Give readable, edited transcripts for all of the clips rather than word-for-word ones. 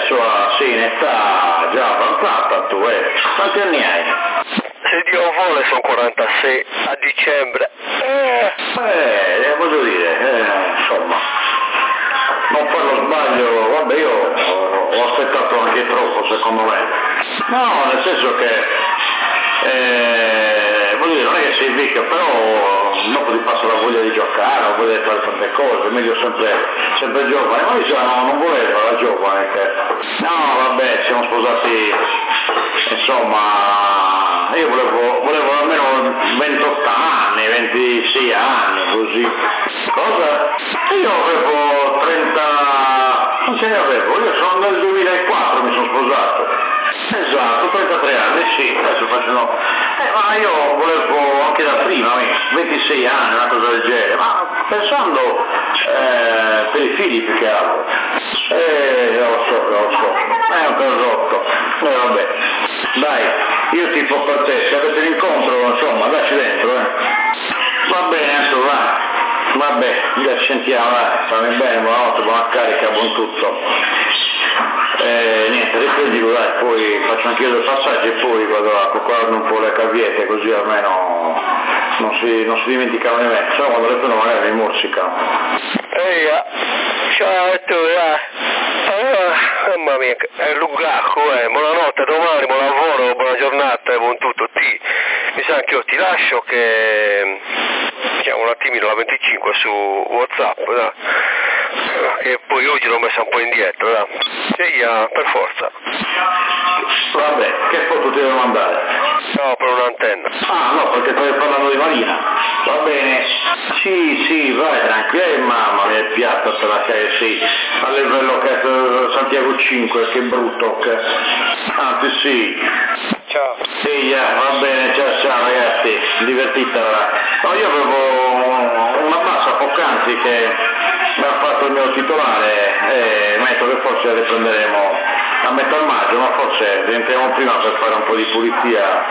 sì, in età già avanzata tu, quanti anni hai? Se Dio vuole sono 46 a dicembre. Voglio dire, insomma, non fare lo sbaglio, vabbè, io ho aspettato anche troppo secondo me. No, nel senso che, voglio dire, non è che sei vecchio, però dopo ti passa la voglia di giocare, la voglia di fare tante cose, è meglio sempre giovane, ma io non volevo la giovane, no vabbè, siamo sposati, insomma, io volevo almeno 28 anni, 26 anni, così. Cosa? Io avevo 30, non ce ne avevo, io sono nel 2004 mi sono sposato. Esatto, 33 anni, sì, adesso faccio ma io volevo anche da prima, 26 anni, una cosa del genere, ma pensando per i figli più che altro. Lo so, è un po' rotto, vabbè, dai, io tifo per te, se avete l'incontro, insomma, dacci dentro, Va bene, adesso vabbè, ci sentiamo, stammi bene, buonanotte, buona carica, buon tutto. Niente, riprendilo dai, poi faccio anche io due passaggi e poi vado a coccolarmi un po' le caviette, così almeno non si dimenticano di me, se no quando le prendo magari mi morsicano. Ciao a tu, mamma mia, è lungaco, buonanotte, domani, buon lavoro, buona giornata, buon tutto, mi sa che io ti lascio che chiamo un attimino la 25 su WhatsApp, e poi oggi l'ho messa un po' indietro, per forza. Vabbè, che foto ti devo mandare? No, per un'antenna. Ah no, perché stavi parlando di Marina. Va bene. Sì, vai tranquillo, mamma mia, il piatto te la sei, sì. A livello che Santiago 5, che brutto. Anzi sì. Ciao. Sì, va bene, ciao ragazzi, divertitela. No, io avevo una bassa poc'anzi che mi ha fatto il mio titolare e mi ha detto che forse la riprenderemo a metà maggio, ma forse rientriamo prima per fare un po' di pulizia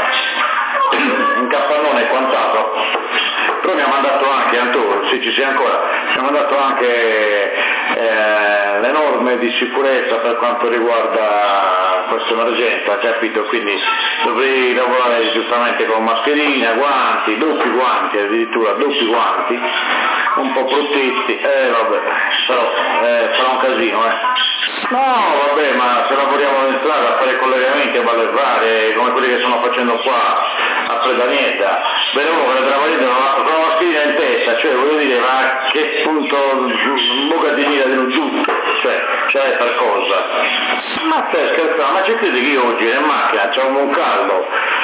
in capannone e quant'altro. Però mi ha mandato anche, Antonio, sì ci sei ancora, mi ha mandato anche le norme di sicurezza per quanto riguarda questa emergenza, capito? Quindi dovrei lavorare giustamente con mascherina, guanti, doppi guanti, addirittura doppi guanti, un po' protetti, vabbè, però sarà un casino, No, vabbè, ma se lavoriamo in strada a fare collegamenti a ballevare, come quelli che stanno facendo qua a Predanieta, bene uno che la valida con la mascherina in testa, cioè voglio dire, ma che punto bocca di mira dello giusto, cioè per cosa? Ma te scherzando, ma c'è credi che io oggi in macchina c'ho un caldo,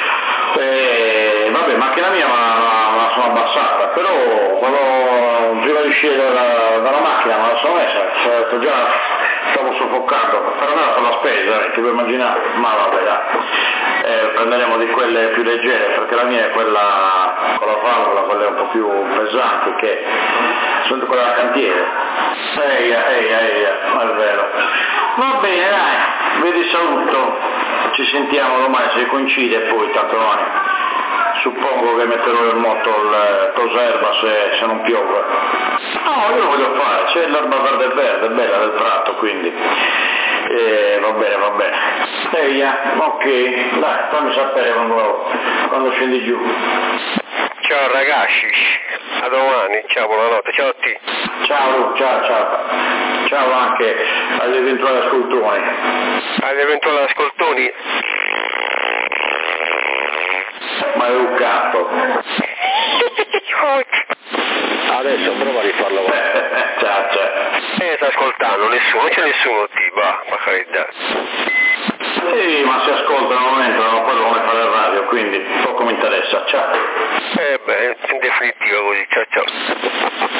vabbè, macchina mia ma sono abbassata, però quando prima di uscire dalla macchina me la sono messa, già stavo soffocando, per andare a fare la spesa, ti puoi immaginare, ma vabbè dai, prenderemo di quelle più leggere, perché la mia è quella con la valvola, quelle un po' più pesanti, che sono quella da cantiere, ma è vero. Va bene dai, vi saluto, ci sentiamo domani se coincide e poi tanto domani. Suppongo che metterò in moto il toserba se non piove. No, io lo voglio fare, c'è l'erba verde bella del prato, quindi va bene. Ok, dai, fammi sapere quando scendi giù. Ciao ragazzi, a domani, ciao, buonanotte, ciao a te. Ciao anche agli eventuali ascoltoni. Ma è un capo. Adesso prova a rifarlo. Ciao. Sta ascoltando, non c'è nessuno, per carità. Sì, ma si ascoltano, non entrano, quello come fare il radio, quindi poco mi interessa, ciao. In definitiva così, ciao.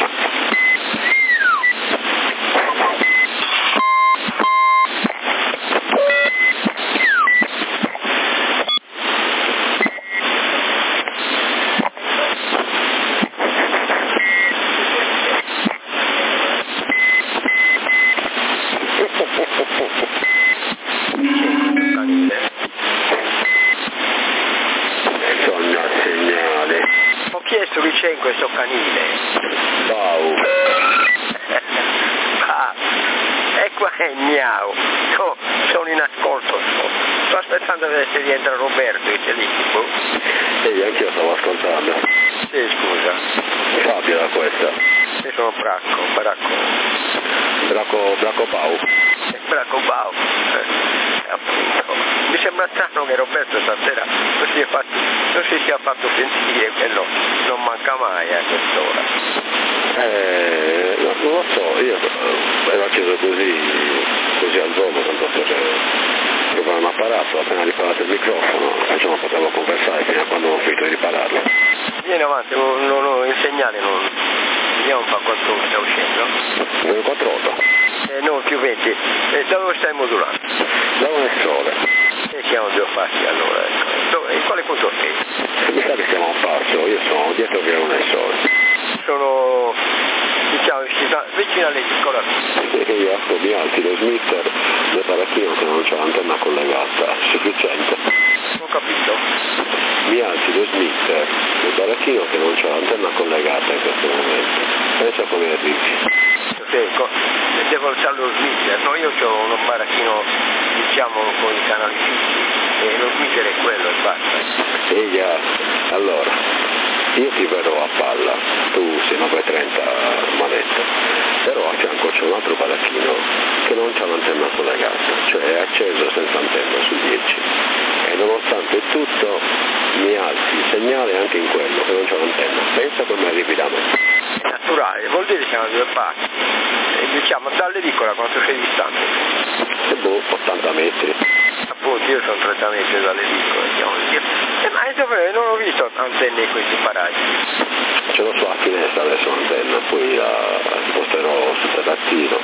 C'è in questo canile. Wow. E qua è miau. aspettando che si rientra Roberto, che c'è lì, tipo. E anch'io stavo ascoltando. Sì, scusa. Fabio da questa. Io sono Bracco Pau. Bracco Bau. Appunto. Mi sembra strano che Roberto stasera non si sia fatto sentire, che non manca mai a quest'ora. No, non lo so, io ero acceso così al volo, tanto per provare un apparato, appena riparato il microfono, non potevo conversare fino a quando non ho finito di ripararlo. Vieni avanti, il segnale non... Vediamo un po' quanto sta uscendo. 948. No, più 20. Dove stai modulando? Da un sole. E siamo due fatti allora, ecco. In quale punto sei? Mi sa che siamo a un passo, io sono dietro che non è sole. Sono, diciamo, vicino all'edicola. Io mi alzi lo smitter del baracchino che non c'è l'antenna collegata, sufficiente. Non ho capito. Mi alzi lo smitter del baracchino che non c'è l'antenna collegata in questo momento. Pensa come arrivi. Devo alzare lo smitter, no? Io ho uno baracchino, diciamo, con i canali fissi e lo smitter è quello e basta. Allora, io ti verrò a palla, tu sei 930 manetta, però a fianco c'è un altro baracchino che non c'ha l'antenna collegata, cioè è acceso senza antenna su 10 e nonostante tutto mi alzi il segnale anche in quello che non c'ha l'antenna. Pensa come arrivi da me. È naturale, vuol dire che siamo due parti. Diciamo, dall'edicola quanto sei distante? 80 metri. Appunto, io sono 30 metri dall'edicola, diciamo. Ma non ho visto antenne in questi paraggi. Ce l'ho sulla finestra adesso l'antenna, poi la sposterò sul terrazzino,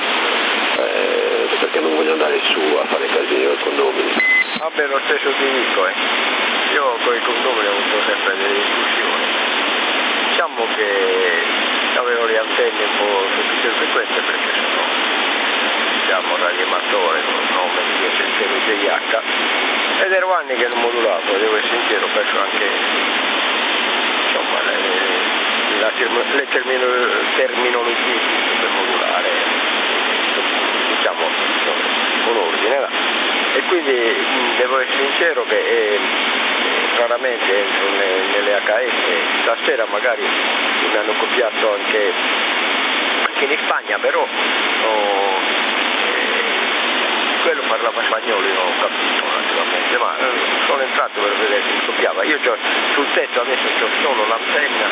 perché non voglio andare su a fare casino ai condomini. Vabbè, lo stesso ti dico, Io con i condomini ho avuto sempre delle discussioni. Diciamo che avevo le antenne un po' su tutte le frequenze perché sono, diciamo, radioamatore, non mi piace il CMJH ed ero anni che non modulavo, devo essere sincero, penso anche, insomma, le terminologie per modulare, diciamo, con ordine, va. E quindi devo essere sincero che raramente entro nelle HS, stasera magari mi hanno copiato anche in Spagna, però quello parlava spagnolo, io non ho capito naturalmente, ma sono entrato per vedere se mi copiava. Io sul tetto adesso c'ho solo l'antenna,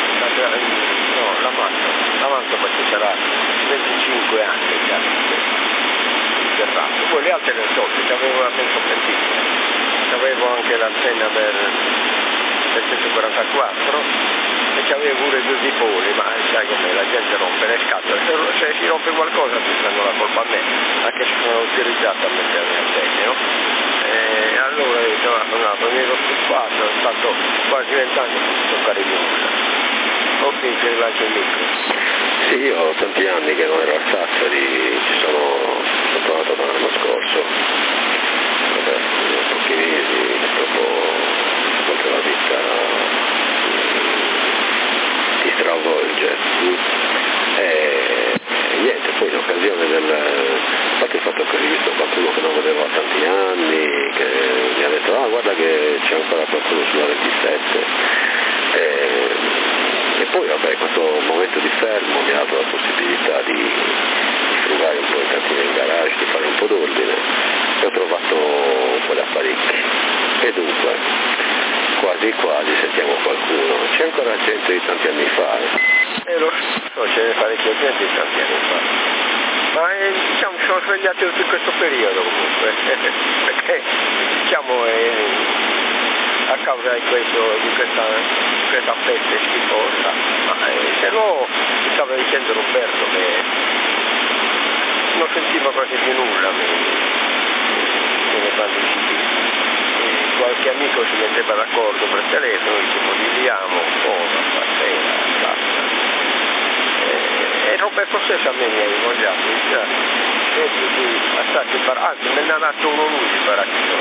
l'avanzo perché sarà 25 anni già interrato, poi le altre le ho tolte, c'avevo la penso pentissima. Avevo anche l'antenna per 744 e c'avevo pure due dipoli, ma sai come la gente rompe le scatole, se si rompe qualcosa ti prendono la colpa a me, anche se sono autorizzato a mettere le antenne, no? E allora io sono andato, mi ero stufato, è stato quasi 20 anni senza toccare il nulla. Ok, ti rilancio il micro. Sì, io ho tanti anni che non ero a Sassari, sono tornato l'anno scorso. Vabbè, pochi mesi, dopo la vita ti stravolge. E niente, poi in occasione infatti il fatto che ho rivisto qualcuno che non vedevo da tanti anni, che mi ha detto guarda che c'è ancora qualcuno sulla 27. E poi vabbè, questo momento di fermo mi ha dato la possibilità di frugare un po' i cantini in garage, di fare un po' d'ordine e ho trovato un po' di apparecchi e dunque quasi sentiamo qualcuno. C'è ancora gente di tanti anni fa. Lo so, c'è parecchia gente di tanti anni fa, ma diciamo sono svegliati tutto questo periodo comunque perché diciamo a causa di questa peste schifosa, ma se no mi stava dicendo Roberto che non sentiva quasi più nulla quando qualche amico si metteva d'accordo per telefono, ci modelliamo un po' stasera, basta. E Roberto stesso a me mi ha invogliato, anzi me ne ha dato uno lui di baracchino,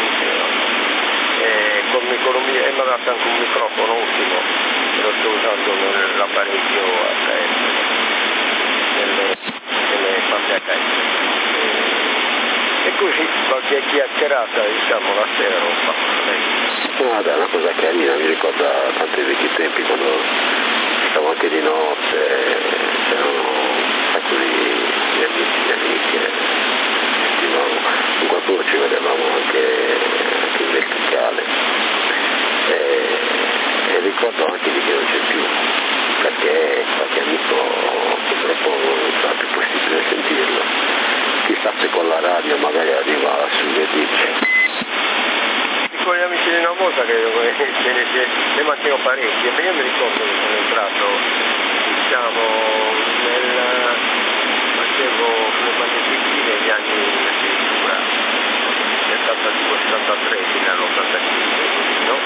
e mi ha dato anche un microfono ultimo, che lo sto usando nell'apparecchio HS, nelle famiglie HS. E così qualche chiacchierata, diciamo, la sera non fa lei. Ah, dai, una cosa carina, mi ricorda tanti vecchi tempi quando stavo anche di notte, c'erano un sacco di amici, di amiche, con qualcuno ci vedevamo anche in verticale e ricordo anche di che non c'è più, perché qualche amico purtroppo non sarà più possibile sentirlo, chissà se con la radio magari arriva sulle 10. Con gli amici di una volta che ne mantengo parecchi, e io mi ricordo che sono entrato, diciamo, facevo le magnetismi negli anni addirittura 72-73 fino all'85, no?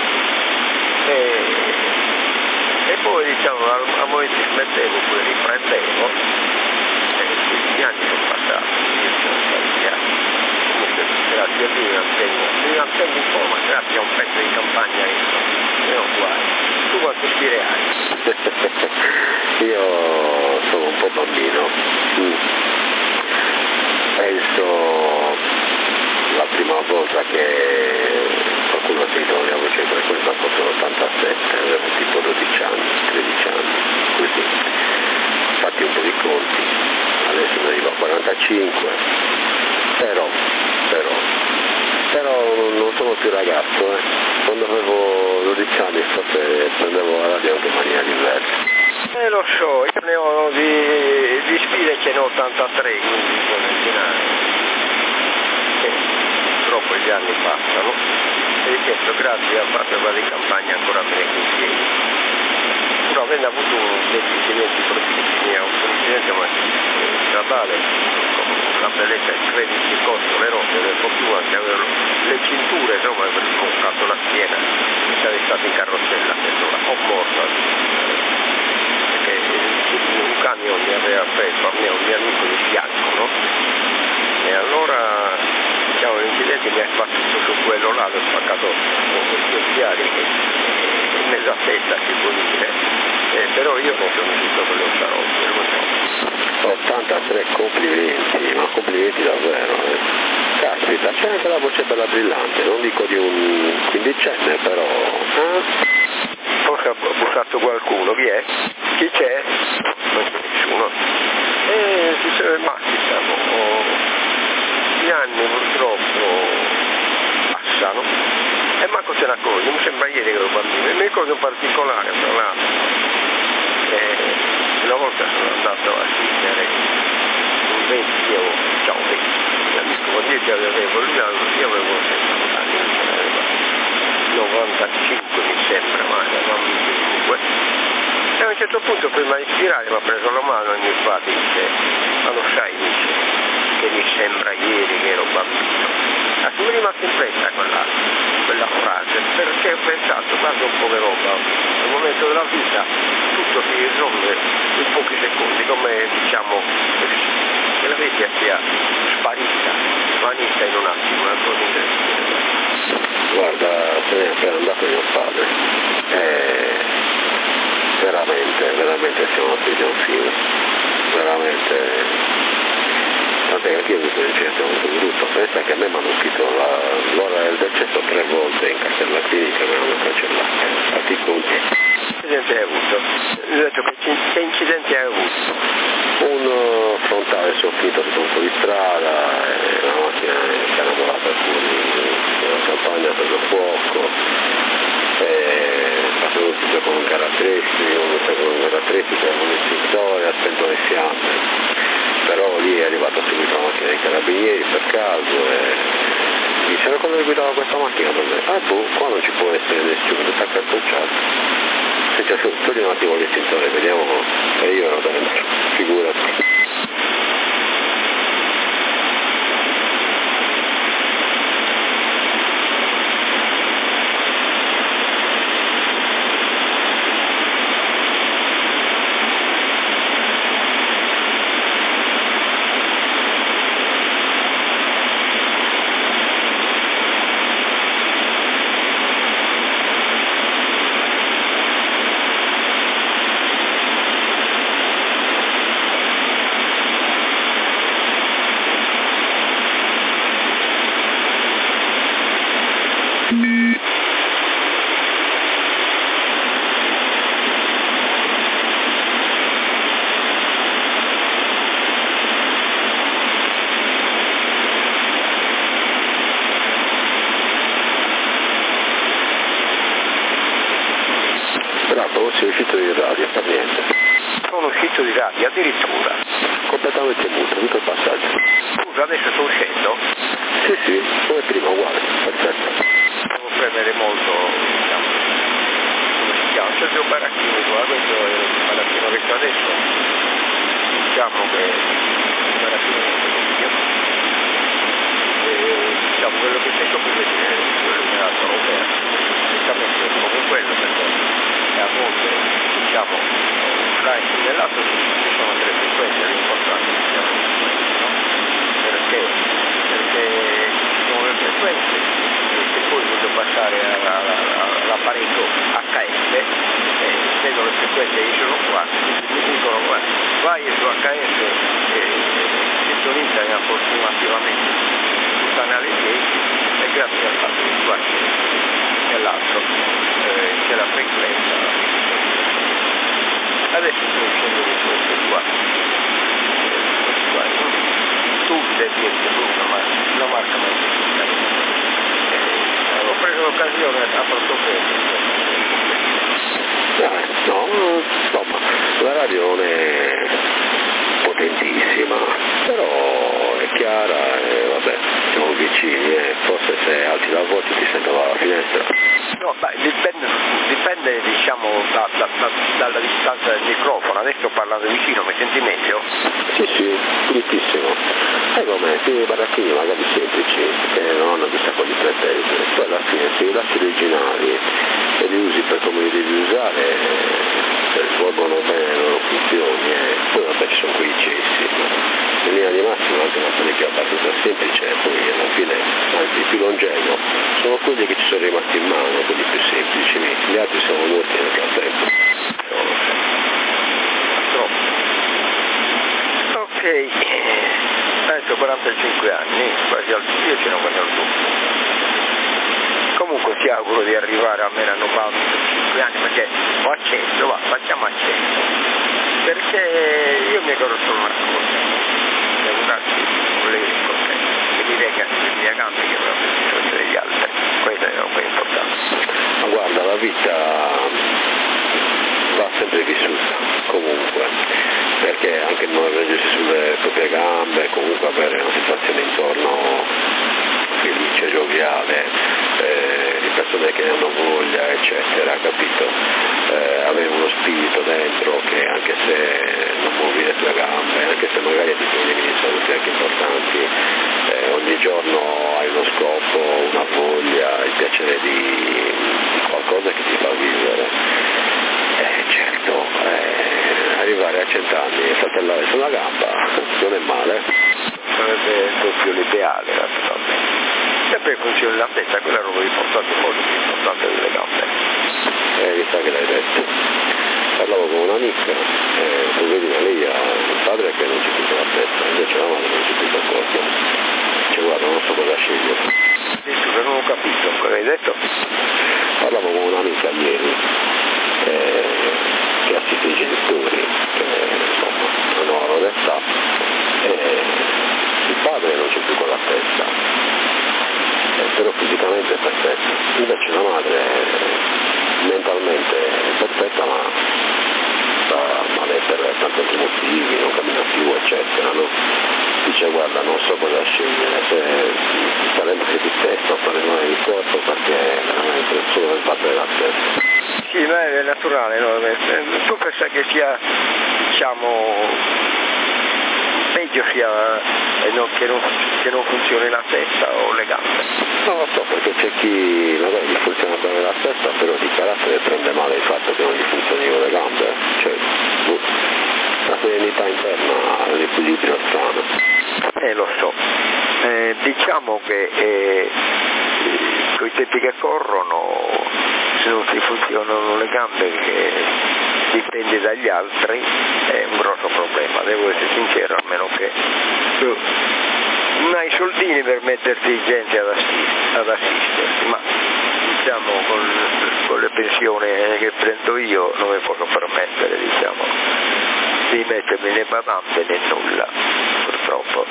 E poi diciamo a momenti smettevo, poi riprendevo e questi anni sono passati, sono stati anni. Comunque grazie a Dio mi mantengo un po', ma grazie a un pezzo di campagna che ho qua. Tu quanti stile hai? Io sono un po' bambino, penso la prima volta che qualcuno ha sentito la mia voce questa fosse l'87, avevo tipo 12 anni, 13 anni, così, fatti un po' di conti, adesso ne arrivo a 45, però non sono più ragazzo, quando avevo 12 anni forse prendevo la radio anche in maniera diversa. Lo so, io ne ho di sfide che ne ho 83, quindi purtroppo gli anni passano e questo grazie a fare quella di campagna ancora me ne contiene. Pur avendo avuto degli incidenti bruttissimi, un incidente stradale, la bellezza del credito di costo, le robe, per fortuna che avevo le cinture, insomma, per il concato la schiena, e sarei stato in carrozzella, allora ho morto. Perché un camion mi aveva preso a me un mio amico di fianco, no? E allora diciamo l'incidente mi ha sbattuto su quello là, l'ho spaccato con questi occhiali in mezzo a testa, si può dire, però io non sono uscito con le ottarotte, lo so. 83, complimenti, ma complimenti davvero, Caspita, c'è anche la voce bella brillante, non dico di un quindicenne, però. Forse ha bussato qualcuno, chi è? Chi c'è? Non c'è nessuno. Ma diciamo, gli anni purtroppo passano e manco se ne accorge, mi sembra ieri che ero bambino, e mi ricordo in particolare, tra l'altro, una volta sono andato a assistere un vecchio, mio amico, quando io avevo, io avevo 60 anni, 95 mi sembra, ma non mi comunque. E a un certo punto prima di ispirare mi ha preso la mano e mi fa, dice, ma lo sai, dice, che mi sembra ieri che ero bambino. Mi è rimasta impressa quella frase, perché ho pensato, guarda un po' che roba, nel momento della vita tutto si risolve in pochi secondi, come diciamo che la vita sia sparita, svanita in un attimo, una cosa interessante. Guarda, se ne è appena andato mio padre, veramente siamo appesi a un filo, veramente. Tant'è che anche io ho avuto un incidente molto brutto, pensa che a me mi hanno scritto l'ora del decesso 3 volte in cartella clinica e me l'hanno cancellata, fatti i conti. Che incidente hai avuto? Mi ho detto che incidenti hai avuto? Un frontale soffitto su un po' di strada, la macchina si era volata fuori dalla campagna, ha preso fuoco, sono uscito con un caratteristico, con un estintore, ha spento le fiamme. Però lì è arrivata subito la macchina dei carabinieri per caso e dice ma quando guidava questa macchina qua non ci può essere nessuno, sta cartocciato. Se togli un attimo l'estintore, vediamo, e io ero dentro, figurati. fossi uscito di radio, per niente. Sono uscito di radio, addirittura. Completamente muto, tutto il passaggio. Scusa, adesso sto uscendo? Sì, come prima, uguale, perfetto. Devo premere molto, diciamo, come si chiama? C'è il mio baracchino qua, questo è il baracchino che c'è adesso. Diciamo che il baracchino mio. Diciamo quello che sento più vedere, quello che ha Roberto, esattamente come quello, perché a volte, diciamo, là e nell'altro ci sono delle frequenze importanti, diciamo, no? Perché ci sono le frequenze e poi voglio passare all'apparecchio HS, vedo le frequenze che sono qua, mi dicono vai su HS e sintonizza approssimativamente sul canale 10 e grazie al fatto che qua nell'altro c'è la frequenza. Adesso sto uscendo di questo qua, tu devi essere una marca ho preso l'occasione a portoghese. No, insomma, la radio non è potentissima, però è chiara e vabbè, siamo vicini e forse se alzi la voce ti sento dalla finestra. No, dipende diciamo dalla distanza del microfono, adesso parlando vicino mi senti meglio? Sì, pulitissimo. Come i baracchini magari semplici, che non hanno chissà quali pretese, poi alla fine se i lasci originali e li usi per come li devi usare, svolgono bene le loro funzioni e poi vabbè ci sono quei cessi. In linea di massima anche un apparecchio abbastanza semplice e poi alla fine, anzi più longevo, sono quelli che ci sono rimasti in mano, quelli più semplici, gli altri sono morti nel frattempo. Troppo. Ok, adesso 45 anni, quasi al io ce n'ho quasi al doppio. Comunque ti auguro di arrivare almeno a 95 anni perché ho acceso, facciamo acceso. Perché io mi ricordo solo una cosa, devo un attimo volevo ricordare, che mi rega le mie gambe che non ho bisogno degli altri, questo è un po' importante. Ma guarda, la vita va sempre vissuta, comunque, perché anche non reggersi sulle proprie gambe, comunque avere una situazione intorno felice, gioviale, di persone che ne hanno voglia, eccetera, capito? Avere uno spirito dentro che anche se non muovi le tue gambe, anche se magari hai dei problemi di salute anche importanti, ogni giorno hai uno scopo, una voglia, il piacere di qualcosa che ti fa vivere. Certo, arrivare a 100 anni e saltellare sulla gamba non è male. Sarebbe proprio l'ideale, naturalmente. Sempre in funzione della testa, quella è roba importante, molto più importante delle gambe. Mi sa che l'hai detto. Parlavo con un'amica, poverina, lei ha il padre che non c'è più la testa, invece la madre non c'è più il corpo. Cioè guarda, non so cosa scegliere. Scusa, non ho capito, cosa hai detto? Parlavo con un'amica ieri, che assiste i genitori, che insomma hanno la loro età, il padre non c'è più con la testa, però fisicamente è perfetto, invece la madre mentalmente è perfetta ma sta male per tanti altri motivi, non cammina più eccetera, no? Dice guarda non so cosa scegliere, se stare male di testa o stare male di corpo perché veramente solo per battere la testa. Sì, ma è naturale, no? Tu pensi che sia, diciamo, peggio sia che non funzioni la testa o le gambe? Non lo so, perché c'è chi magari gli funziona bene la testa, però di carattere prende male il fatto che non gli funzionino le gambe, cioè la serenità interna è l'equilibrio strano. Lo so, diciamo che con i tempi che corrono, se non ti funzionano le gambe, che dipende dagli altri, è un grosso problema, devo essere sincero, a meno che tu non hai soldini per metterti gente ad assisterti, ma diciamo con le pensioni che prendo io non mi posso permettere, diciamo, di mettermi né badante né nulla, purtroppo.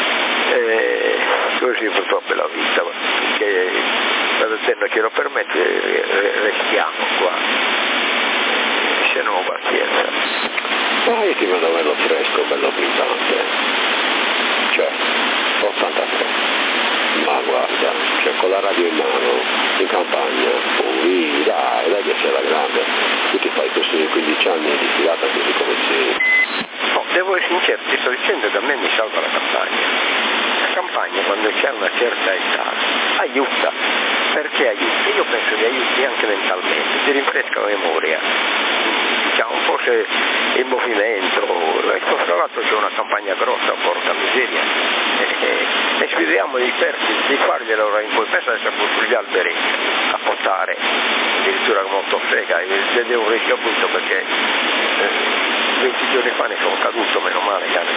Così purtroppo è la vita, perché la gente che lo permette restiamo qua. c'è nuova pazienza. Ma io ti vedo bello fresco, bello brillante, cioè 83, ma guarda, cioè con la radio in mano, in campagna, dai che sei la grande, tu ti fai questi 15 anni di filata così come sei. No, devo essere sincero, ti sto dicendo che a me mi salva la campagna. La campagna quando c'è una certa età aiuta, perché aiuta? Io penso che aiuti anche mentalmente, ti rinfresca la memoria, diciamo forse il movimento, tra l'altro c'è una campagna grossa, porca miseria, e speriamo di farglielo ora in cui pensa di essere sugli alberi a potare, addirittura molto frega, ed è un rischio appunto perché 20 giorni fa ne sono caduto, meno male che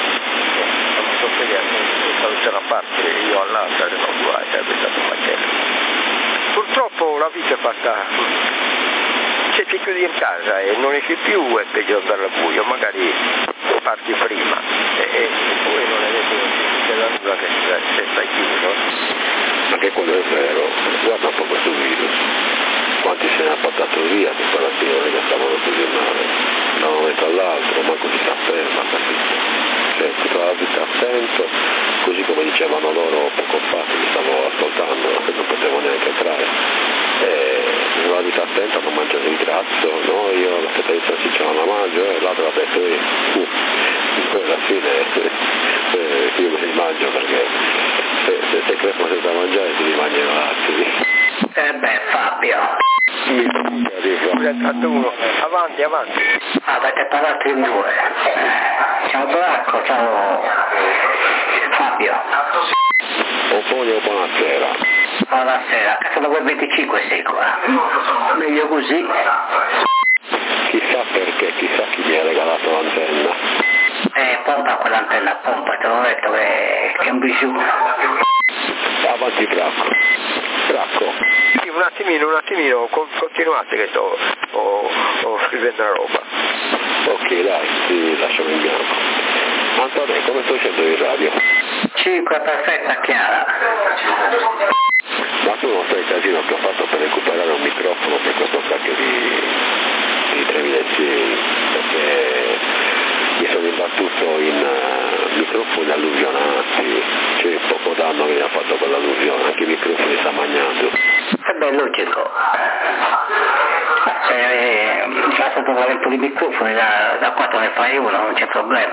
da una parte io all'altra non guai, sarebbe stato un macello. Purtroppo la vita è fatta, se ti chiudi in casa e non esci più è peggio andare al buio, magari parti prima e poi non è detto che c'è la nulla che se stai chiuso. Anche quello è vero, guarda un po' questo virus, quanti se ne ha portato via di quella azione che stavano così male, da un momento all'altro, manco si sta ferma, capito? Cioè tutta la vita attento, così come dicevano loro poco fa, che mi stavo ascoltando, che non potevo neanche entrare, la vita attenta, non mangiare il grasso, no, io la fetta di salsiccia non la mangio, e l'altro ha detto poi alla fine io me li mangio perché se crepo senza mangiare ti mangi altri. Fabio. Uno. Avanti. Avete parlato in due. Ciao Polacco, ciao Fabio. Buonasera. Buonasera, casa da 25 sei qua. Meglio così. Chissà perché, chissà chi mi ha regalato l'antenna. Pompa quell'antenna, pompa, te l'ho detto che è un bijou. Avanti Bracco. Sì, un attimino, continuate che sto scrivendo la roba. Ok, dai, ti lasciamo in bianco. Antonio, come sto facendo in radio? 5, perfetta, chiara. Ma tu non sai il casino che ho fatto per recuperare un microfono per questo cacchio di 3006, perché mi sono imbattuto in microfoni alluvionati, cioè poco danno che mi ha fatto quell'alluvione, anche i microfoni sta mangiando. Beh, logico. Se c'è stato un po' di microfoni, da 4 ne fai uno, non c'è problema.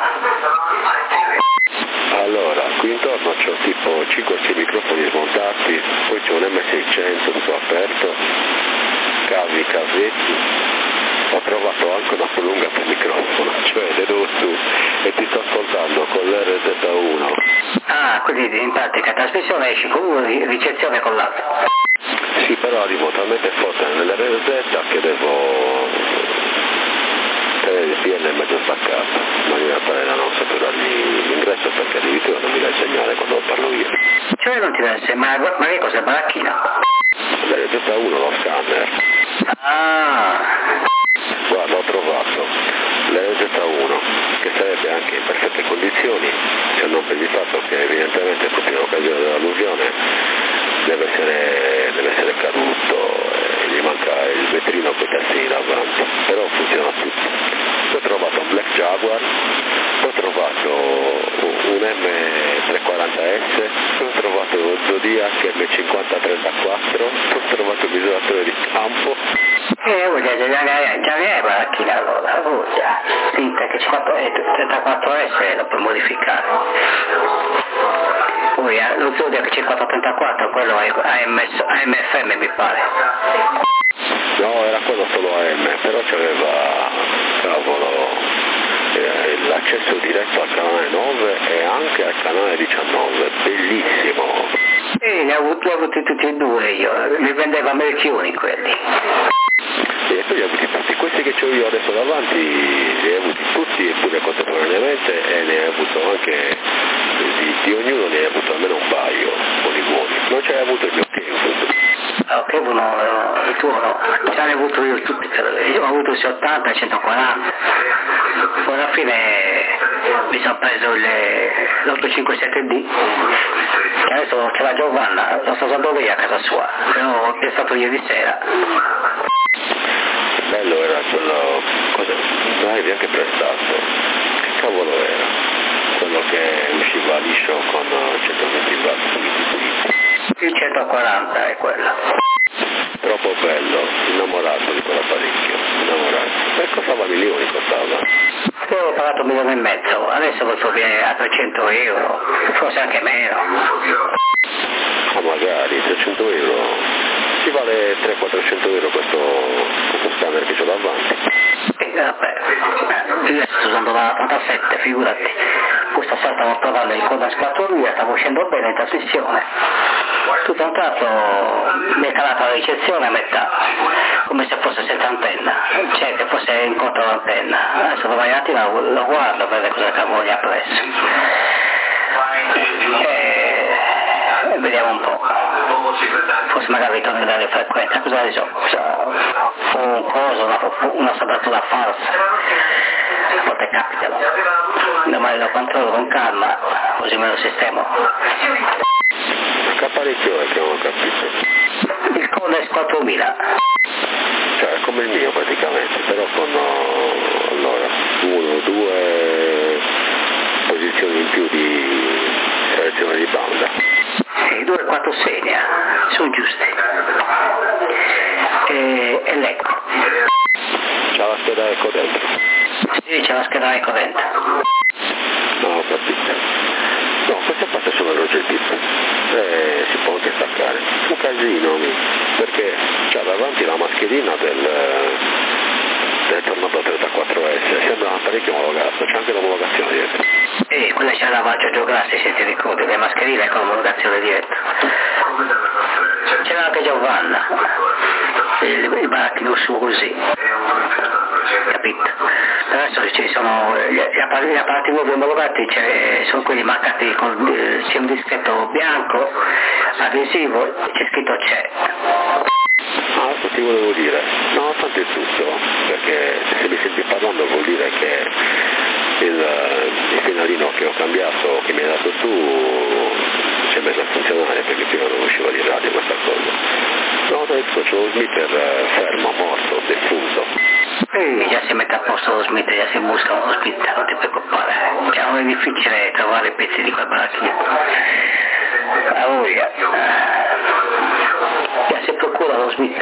Allora, qui intorno c'ho tipo 5-6 microfoni smontati, poi c'è un M600 tutto aperto, cavi, cavetti, ho trovato anche una prolunga per microfono, cioè vedo su e ti sto ascoltando con l'RZ1. Ah, quindi in pratica trasmissione esci con uno, ricezione con l'altro. Sì, però arrivo talmente forte nell'RZ che devo tenere il PN in mezzo staccato, in maniera tale da non saturargli l'ingresso, perché addirittura non mi dà il segnale quando parlo io. Cioè non ti dà il segnale, ma che cos'è, baracchina? L'RZ1, lo scanner. Ah. Guarda, ho trovato l'RZ1, che sarebbe anche in perfette condizioni, se non per il fatto che evidentemente proprio in occasione dell'alluvione deve essere caduto, gli manca il vetrino con i tastini davanti, però funziona tutto. Poi ho trovato un Black Jaguar, poi ho trovato un M340S, poi ho trovato lo Zodiac M5034, poi ho trovato il misuratore di campo. Già ne hai baracchina allora, già. Sì, perché 34S lo puoi modificare. Poi lo Zodiac 5034, quello è AMFM mi pare. No, era quello solo AM, però c'aveva, cavolo, l'accesso diretto al canale 9 e anche al canale 19, bellissimo. Li ho avuti tutti e due io, mi vendeva Melchioni quelli. E poi li ho avuti tutti, questi che ho io adesso davanti li ho avuti tutti eppure contemporaneamente, e ne ho avuto anche, di ognuno ne ho avuto almeno un paio, buoni. Non c'hai avuto il mio tempo. Ok, il tuo no, già ne ho avuto io tutti, io ho avuto il 80, il 140, poi alla fine mi sono preso l'857D, che adesso c'è la Giovanna, lo sto usando lì a casa sua, l'ho testato ieri sera. bello era quello, cosa, non avevi anche prestato, che cavolo era? Quello che usciva liscio con 120 watt. Il 140 è quello. Troppo bello, innamorato di quell'apparecchio, innamorato. E costava milioni, costava. Io ho pagato 1,5 milioni, adesso lo viene a 300 euro, forse anche meno. Ma magari 300 euro, ci vale 300-400 euro questo scanner che c'ho davanti. Vabbè, io sto usando la 87, figurati. Questa sera stavo provando il coda scatoria, stavo uscendo bene in trasmissione. Tutto a un tratto mi è calata la ricezione a metà, come se fosse senza antenna, cioè che fosse in contro l'antenna. Adesso domani mattina lo guardo per vedere cosa cavolo gli ha preso. E vediamo un po'. Forse magari ritorno dalle frequenze, cosa ne so, un coso, una soprattutto falsa. A volte capitano. Domani lo controllo con calma, così me lo sistemo. Che apparecchio è che non ho capito? Il Codex 4000. Cioè come il mio praticamente, però con allora 1, 2 posizioni in più di selezione di banda. Sì, 2 e 4 segna, sono giusti. E l'ecco. C'ha la scheda eco dentro? Sì, c'è la scheda eco dentro. No, ho capito. No, queste parte sono velocettissime si può anche staccare. Un casino, perché c'ha davanti la mascherina del Tornado 34S, sembra un apparecchio omologato, c'è anche l'omologazione dietro. Quella c'è la lavaggio geografico, se ti ricordi, le mascherine con omologazione diretta. C'era anche Giovanna, il baracchino suo così. Capito? Adesso ci sono gli apparati nuovi omologati, sono quelli marcati con c'è un dischetto bianco, adesivo, c'è scritto c'è. Ah, questo ti volevo dire, no, tanto è tutto, perché se mi senti parlando vuol dire che il finalino che ho cambiato, che mi hai dato tu, ci hai messo a funzionare, perché prima non usciva di radio questa cosa. No, adesso c'è lo smitter fermo, morto, defunto. Già si mette a posto lo smith, già si busca uno smith, non ti preoccupare. È difficile trovare pezzi di quel baracchino. La voglia. Già si procura lo smith.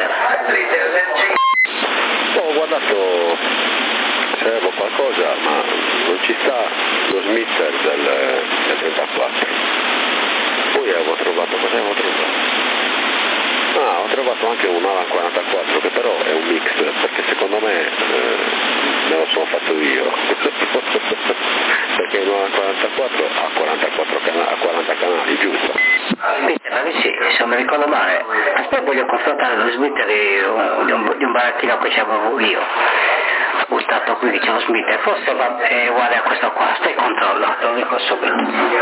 Ho guardato se avevo qualcosa, ma non ci sta lo smitter del 34. Poi avevo trovato, cosa avevo trovato? Ah, ho trovato anche un Alan 44 che però è un mix, perché secondo me me lo sono fatto io. Perché il Alan 44 ha 40 canali, giusto? Sì, se non mi ricordo male. Aspetta, voglio confrontare lo smith di un baracchino che c'avevo io. Ho buttato qui, c'è lo smith, forse è uguale a questo qua, stai controllo, te lo dico subito.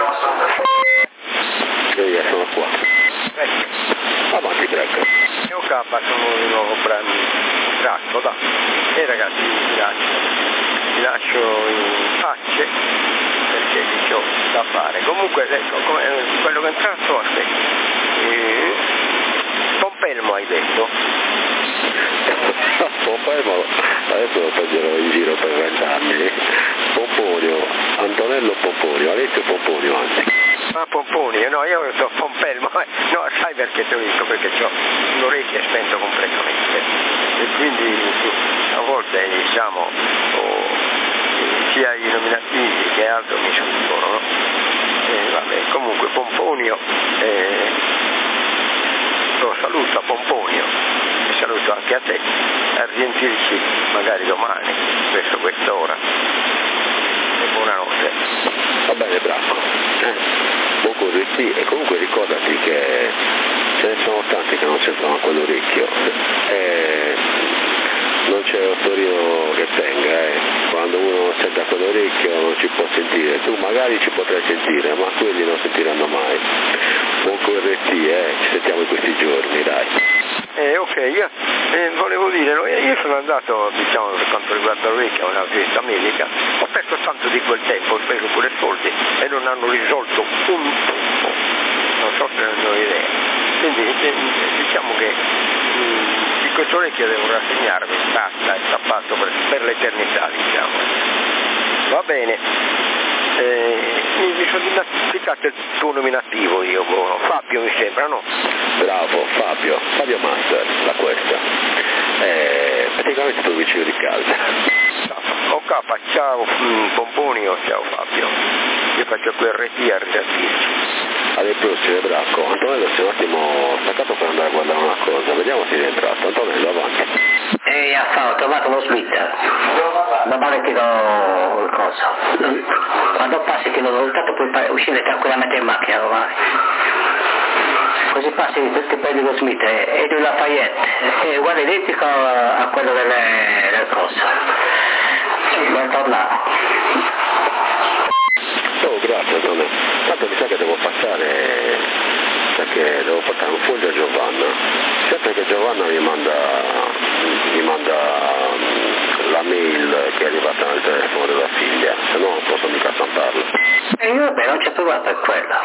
Io sono qua. Avanti, Greg. Io K sono di nuovo bracco, da. E ragazzi, vi lascio in pace perché ho da fare. Comunque, ecco, quello che è entrato, Pompelmo hai detto? Pompelmo, adesso lo prenderò in giro per 20 anni. Pomponio, Antonello Pomponio, Alessio Pomponio anzi. Ah, Pomponio, no, io ho detto Pompelmo, no, sai perché te lo dico? Perché ho l'orecchio spento completamente e quindi a volte diciamo sia i nominativi che altro mi sfuggono, no? Vabbè, comunque Pomponio, lo saluto a Pomponio e saluto anche a te, a risentirci magari domani verso quest'ora e buonanotte. Va bene, bravo. Buon corretto, e comunque ricordati che ce ne sono tanti che non sentono quell'orecchio. Non c'è ottorino che tenga, quando uno non sente quell'orecchio non ci può sentire. Tu magari ci potrai sentire, ma quelli non sentiranno mai. Buon corretti, ci sentiamo in questi giorni, dai. Ok, io volevo dire, io sono andato, diciamo, per quanto riguarda l'orecchio a una visita medica, ho perso tanto di quel tempo, ho speso pure soldi e non hanno risolto un punto, non so se non ho idea. Quindi diciamo che in questo momento devo rassegnarmi, basta, è tappato per l'eternità, diciamo. Va bene, mi sono dimenticato il tuo nominativo io, Fabio mi sembra, no? Bravo, Fabio Master, la questa. Praticamente tuo vicino di casa. Ok, ciao Bomboni o ciao Fabio. Io faccio QRT a risentirci. Alle prossime, Bracco. Antonello si è un attimo staccato per andare a guardare una cosa, vediamo se è entrato. Antonello, avanti. Ho trovato lo Smith, ma vale che il coso. Quando passi che l'ho tanto puoi uscire tranquillamente in macchina ormai. Così passi tutti i belli lo Smith e di Lafayette, è uguale identico a quello del coso. Bentornato. Oh, grazie Antonello. Tanto mi sa che devo passare perché devo portare un foglio a Giovanna. Sempre che Giovanna mi manda la mail che è arrivata nel telefono della figlia, se no non posso mica stamparla. E io vabbè non c'è problema per quello.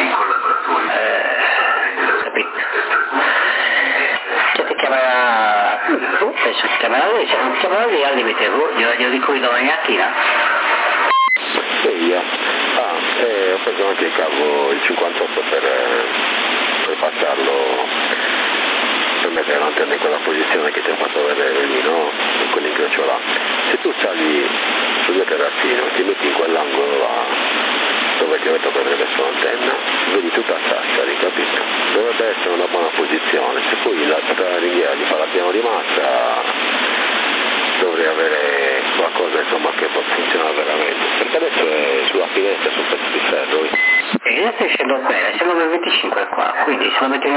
Capito? Cioè ti chiamerà adesso ti chiamerà lei, se non ti chiamerà lei al limite io dico in macchina. Sì, ho preso anche il cavo il 58 per passarlo, per mettere l'antenna in quella posizione che ti ho fatto vedere lì, no? In quell'incrocio là. Se tu sali sul mio terrazzino, ti metti in quell'angolo là, dove ti ho detto che avrei messo l'antenna, vedi tutta Sassari, capito? Dovrebbe essere una buona posizione, se poi la ringhiera gli fa la piano di massa, dovrei avere qualcosa insomma che può funzionare veramente, perché adesso è sulla finestra su un pezzo di ferro. E io stai scendo bene, siamo nel 25 qua, quindi se lo metti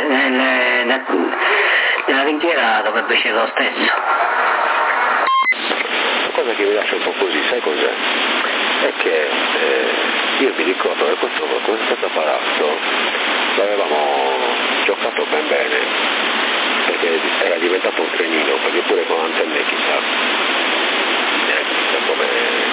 nella ringhiera dovrebbe scendere lo stesso. La cosa che mi lascia un po' così, sai cos'è? È che io mi ricordo che questo apparato l'avevamo giocato ben bene, perché era diventato un trenino, perché pure con l'antenna chissà come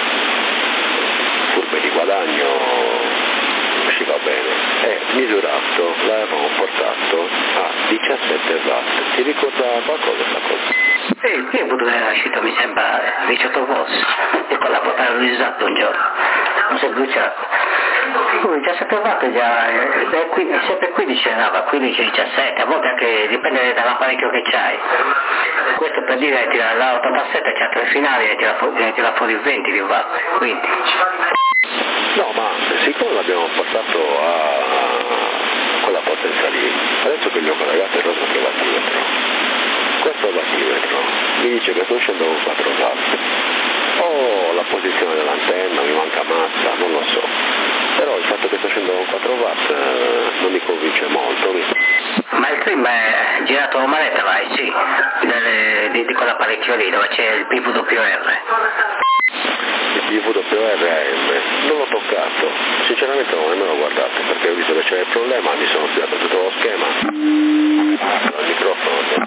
curve di guadagno usciva bene, e misurato l'avevamo portato a 17 watt. Ti ricorda qualcosa sta cosa? Sì, qui è uscito mi sembra 18 volt e con la portata realizzato un giorno, non si è bruciato. 17 watt già, sempre 15 andava, 15-17, a volte anche dipende dall'apparecchio che c'hai. Questo per dire la 87 c'ha 3 finali e tira fuori 20 di watt, 15. No, ma siccome l'abbiamo portato a quella potenza lì, adesso che gli ho collegato il rosso che wattimetro, questo wattimetro mi dice che sto uscendo con 4 watt. O la posizione dell'antenna, mi manca massa, non lo so. Però il fatto che sto uscendo con 4 watt non mi convince molto. Ma il trim è girato la manetta, vai, sì, di quell'apparecchio lì dove c'è il PWR. Il PWR non l'ho toccato, sinceramente non l'ho nemmeno guardato, perché ho visto che c'era il problema, mi sono studiato tutto lo schema, il microfono,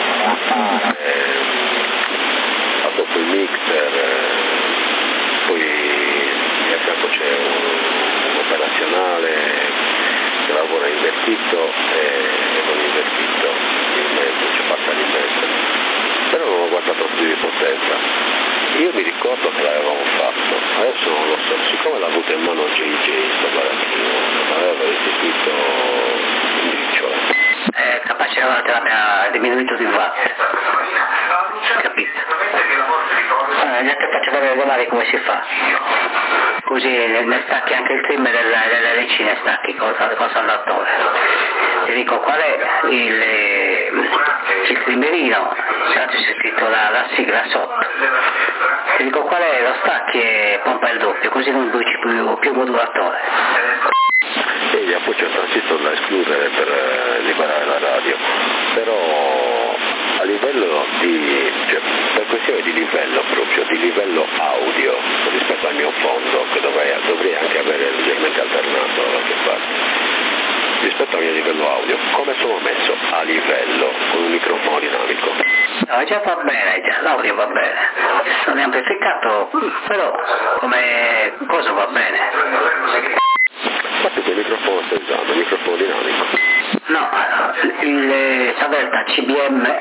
dopo il mixer, poi a fianco c'è un operazionale che lavora invertito e non invertito, in mezzo c'è passa l'inverso, però non ho guardato più di potenza. Io mi ricordo che l'avevamo fatto, adesso non lo so, siccome l'ha avuto in mano JJ sto barattino, l'aveva restituito in briciola. Capace che l'abbia diminuito di watt, capito? Gli altri faccio vedere domani come si fa, così ne stacchi anche il trim delle recine, stacchi con saldatore. Ti dico qual è il trimmerino, tanto c'è scritto la sigla sotto. Ti dico qual è lo stacchi e pompa il doppio, così non bruci più modulatore. E poi c'è un transistor da escludere per liberare la radio, però a livello cioè per questione di livello proprio, di livello audio rispetto al mio fondo, che dovrei anche avere leggermente alternato da qualche parte. Rispetto al mio livello audio, come sono messo a livello con un microfono dinamico? No, già va bene, già l'audio va bene, non è amplificato, però come cosa va bene. Infatti che microfono stai usando? Un microfono dinamico? No, il Savelta CBM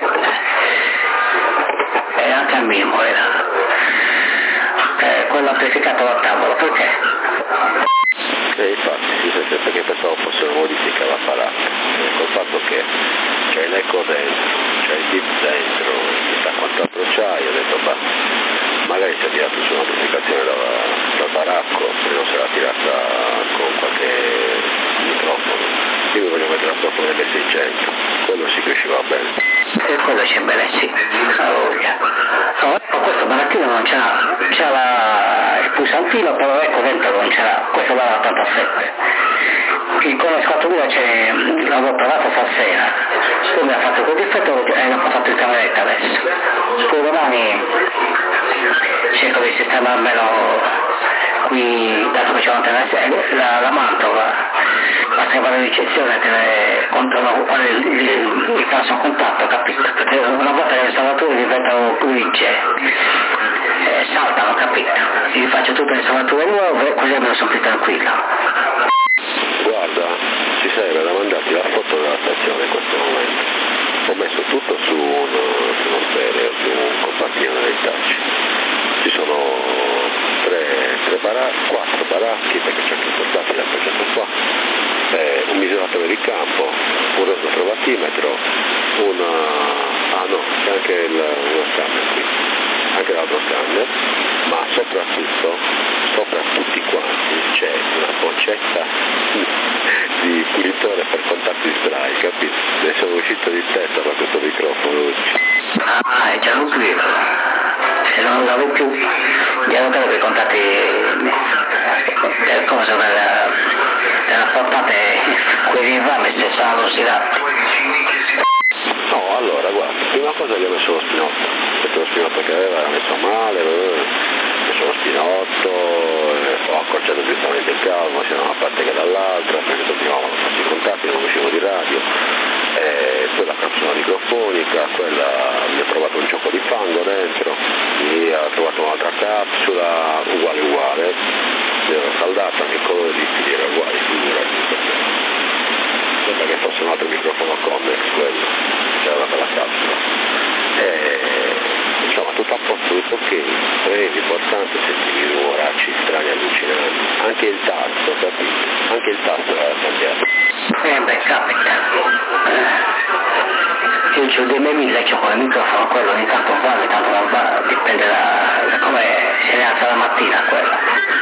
e anche al minimo era quello amplificato al tavolo, perché? Infatti si sente perché pensavo fosse una modifica all'apparato, col fatto che c'è l'eco dentro, c'è il dip dentro, chissà quant'altro c'hai, ho detto magari si è tirato su un'amplificazione dal baracco e non se l'ha tirata con qualche microfono. Io mi voglio mettere a sopra delle 600, quello si riusciva bene. E quello c'è bene, sì, la voglia. No, ecco, questo barattino non c'ha il pulsantino, però ecco dentro non c'era, questo va all'87. Con la scatolina l'avevo provato stasera, poi mi ha fatto quel difetto e l'ho portato in cameretta adesso. Poi domani cerco di sistemarmelo qui, dato che c'è la mantova, basta fare l'eccezione che controllano il caso a contatto, capito? Perché una volta che le installature diventano grigie, saltano, capito? Gli faccio tutte le installature nuove, così almeno sono più tranquillo. Guarda, ci serve da mandarti la foto della stazione in questo momento. Ho messo tutto su uno stereo, su un compattino dei touch. Ci sono 4 baracchi, perché c'è anche il portatile appoggiato qua, un misuratore di campo, un rototrovatimetro, c'è anche uno scanner qui, anche l'altro scanner, ma soprattutto, sopra tutti quanti, c'è una boccetta di pulitore per contatti spray, capito? Ne sono uscito di testa da questo microfono oggi. Ah, è già capito. Se non l'avevo più, gli avevo dato i contatti del coso della portate, quelli in rame, stessa velocità. No, allora, guarda, prima cosa gli ho messo lo spinotto, perché lo spinotto che aveva era messo male, ho messo lo spinotto, ho accorciato giustamente il cavo, sia da una parte che dall'altra, perché continuavano a farsi i contatti, non uscivo di radio, poi la capsula microfonica, quella mi ha trovato un ciocco di fango dentro, mi ha trovato un'altra capsula, uguale, mi ero saldata, anche il colore di fili era uguale, figurati. Sembra che fosse un altro microfono Connex quello, c'era la bella capsula. Insomma, tutto a posto, tutto ok, l'importante è sentivi rumoracci strani, allucinanti. Anche il tasto, capito? Anche il tasto era cambiato. Beh, capita. Io c'ho dei miei 1000 c'ho il microfono, quello ogni tanto va, ogni tanto non va, dipende da come se ne alza la mattina quella.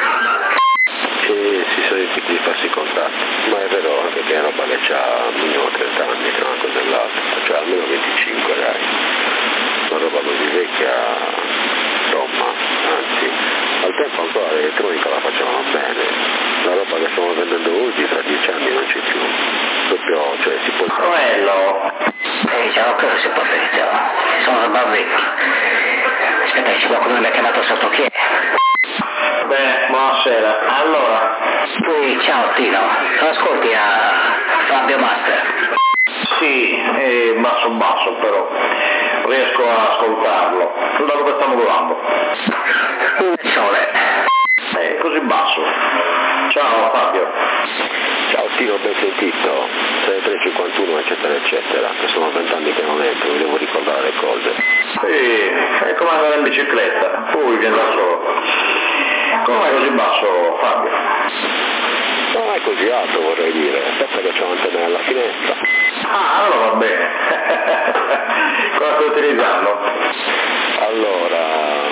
Sì, si sono riempiti di farsi contatti, ma è vero anche che è una roba che c'ha minimo 30 anni tra una cosa e l'altra, cioè almeno 25 dai, una roba così vecchia, insomma, anzi, al tempo ancora l'elettronica la facevano bene, la roba che stiamo vendendo oggi tra 10 anni non c'è più, proprio, cioè si può... Quello, diciamo che si può fare, sono roba vecchia. Aspetta, ci qualcuno mi ha chiamato sotto chi è? Bene, buonasera. Allora, Ciao Tino, ascolti a Fabio Master. sì, basso però, riesco a ascoltarlo. Da dove stiamo volando? Il sole. Così basso. Ciao Fabio. Ciao Tino, ben sentito, 6351 eccetera eccetera, che sono 20 anni che non entro, mi devo ricordare le cose. Sì, è come andare in bicicletta, poi viene da solo. Come è così basso, Fabio? Non è così alto, vorrei dire, aspetta che c'è un'antenna alla finestra. Ah, allora va bene. Cosa stai utilizzando? Allora,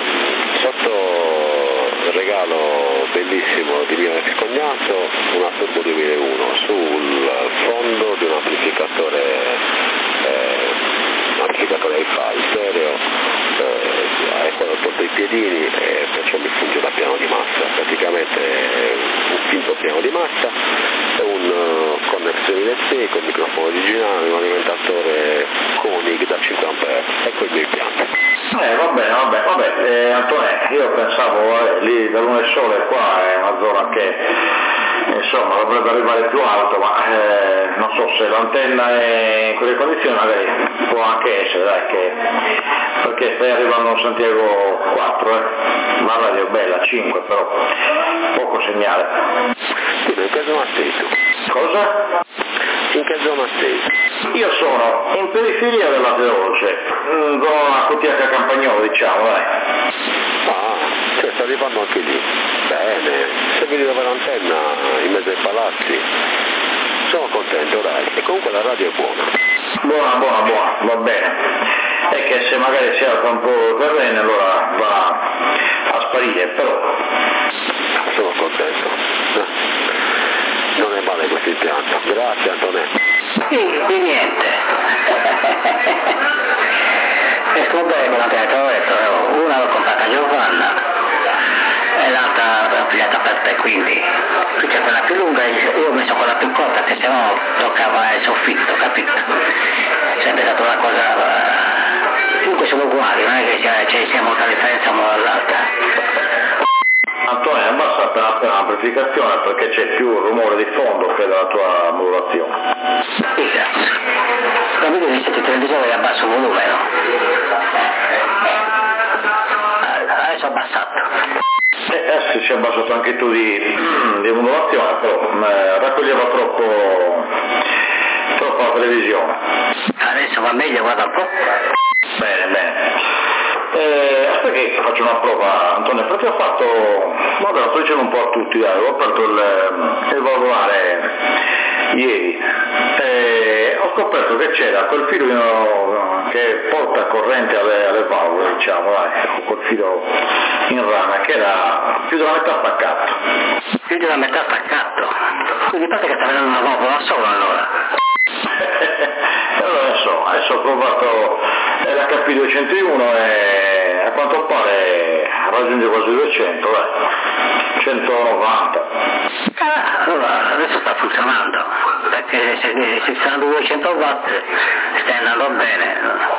sotto il regalo bellissimo di mio ex cognato, una Turbo 2001 sul fondo di un amplificatore hi-fi stereo, e poi ho tolto i piedini e perciò mi funge da piano di massa, praticamente un finto piano di massa e un connessione USB con microfono originale, un alimentatore Koenig da 5 A, ecco il mio impianto. Va bene, Antonio, io pensavo lì da Luna e Sole qua è una zona che insomma dovrebbe arrivare più alto, ma non so se l'antenna è in quelle condizioni, magari può anche essere, dai, perché stai arrivando a Santiago 4, la radio è bella, 5 però, poco segnale. Tu in che zona sei tu? Cosa? In che zona sei? Io in periferia della Feroce, zona Cotiaca Campagnolo, diciamo, dai. Cioè sta arrivando anche lì. Bene, se vedi dove l'antenna in mezzo ai palazzi, sono contento, dai, e comunque la radio è buona. Buona, va bene. È che se magari si alza un po' il terreno allora va a sparire, però. Sono contento. Non è male questo impianto. Grazie Antonetto. Di niente. E scopre come l'ho detto, una l'ho comprata a Giovanna e l'altra l'ho pigliata per te, quindi tu c'è quella più lunga e io ho messo quella più corta che sennò toccava il soffitto, capito? È sempre stata una cosa, comunque sono uguali, non è che c'è sia molta differenza una dall'altra. Antonio, abbassa appena l'amplificazione perché c'è più rumore di fondo che della tua modulazione. Sì, grazie. Capito che siete televisore e abbasso il volume, no? Adesso ho abbassato. Sì, si è abbassato anche tu di modulazione, però raccoglieva troppo la televisione. Adesso va meglio, guarda un po'. Bene. Aspetta che faccio una prova, Antonio, perché ho fatto, vabbè, lo sto dicendo un po' a tutti, dai, ho aperto il valvolare ieri e ho scoperto che c'era quel filo che porta corrente alle valvole, diciamo, quel filo in rana che era più della metà staccato. Più della metà staccato? Quindi pare che sta venendo una valvola sola allora? Allora adesso ho provato l'HP201 e a quanto pare raggiunge quasi 200, 190. Allora adesso sta funzionando, perché se stanno 200 watt stai andando bene.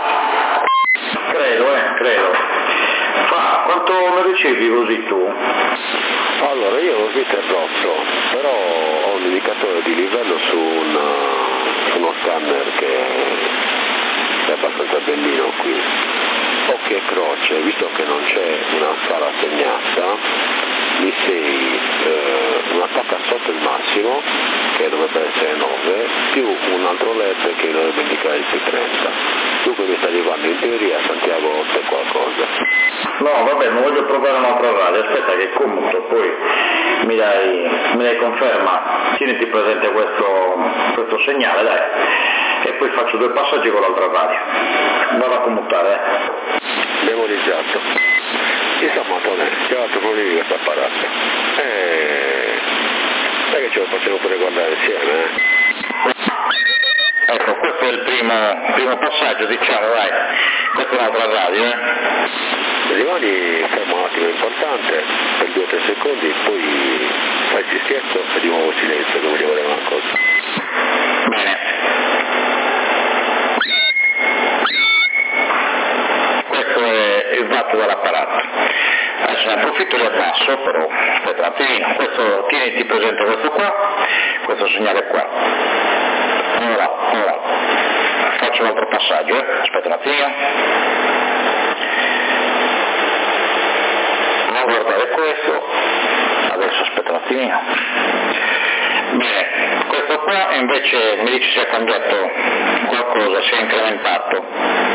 Credo. Quanto ne ricevi così tu? Allora io l'ho interrotto, però ho un indicatore di livello su uno scanner che è abbastanza bellino qui. Occhio e croce, visto che non c'è una scala segnata, mi sei una tacca sotto il massimo, che dovrebbe essere 9, più un altro LED che dovrebbe indicare il più 30. Dunque mi sta arrivando in teoria a Santiago 8 e qualcosa. No, vabbè, non voglio provare un'altra radio, aspetta che comunque poi mi dai conferma, tieniti presente questo segnale, dai, e poi faccio 2 passaggi con l'altra radio. Vado a commutare. Memorizzato. Insomma Antonio, c'è altro problema di questo apparato. Sai che ce lo facciamo pure guardare insieme, Ecco, questo è il primo passaggio, diciamo, dai. Questa è un'altra radio, Rimani fermo un attimo, importante, per 2 o 3 secondi, poi fai il scherzo e di nuovo silenzio, che voglio vedere una cosa. Bene. Questo è il watt dell'apparato. Adesso ne approfitto e lo abbasso, però aspetta un attimino, tieniti presente questo segnale qua. Ora, faccio un altro passaggio, aspetta un attimino. Non guardare questo, adesso aspetta un attimino. Bene, questo qua invece mi dice si è cambiato qualcosa, si è incrementato.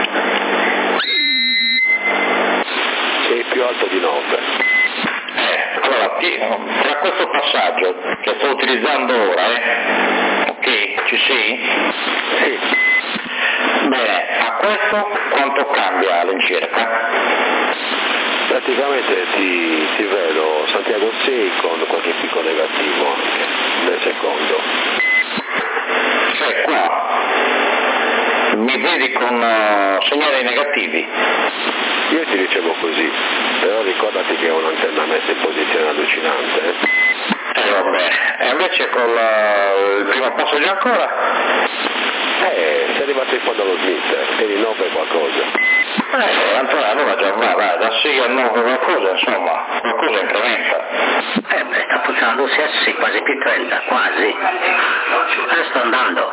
Sei più alto di 9. Allora, tra questo passaggio che sto utilizzando ora, ok, ci sei? Sì. Bene, a questo quanto cambia all'incirca? Praticamente ti vedo Santiago 6 con qualche picco negativo anche nel secondo. Cioè qua mi vedi con segnali negativi? Io ti ricevo così, però ricordati che è un'antenna messa in posizione allucinante. Vabbè, e invece con il primo passaggio ancora? Sei arrivato in fondo allo snitter, eri 9 qualcosa. Antonio, allora già va, da 6 a 9 qualcosa, insomma, qualcosa incrementa. Sta funzionando sì, quasi più 30, quasi. Adesso sto andando.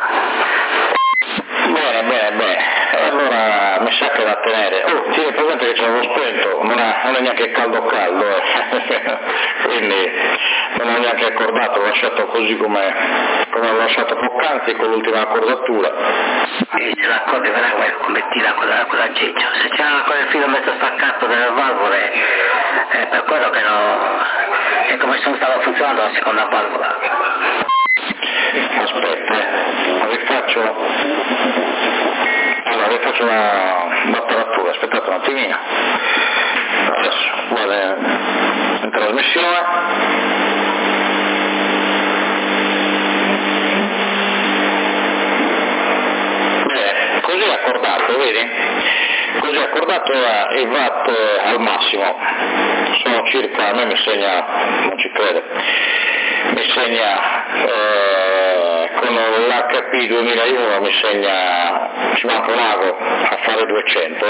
Bene, allora mi sa che da tenere. Tieni presente che ce l'avevo spento, non è neanche caldo, quindi non ho neanche accordato, l'ho lasciato così come l'ho lasciato poc'anzi con l'ultima accordatura. E se l'accordi verrà come tira con la ciccia, se c'è ancora il filo mezzo staccato delle valvole è per quello che è come se non stava funzionando la seconda valvola. Aspetta, rifaccio l'apparatura, aspettate un attimino. Adesso guarda in trasmissione. Bene, così accordato, vedi? Così accordato i watt al massimo, sono circa, a me mi segna, non ci credo, mi segna con l'HP 2001 mi segna, ci manca un ago a fare 200.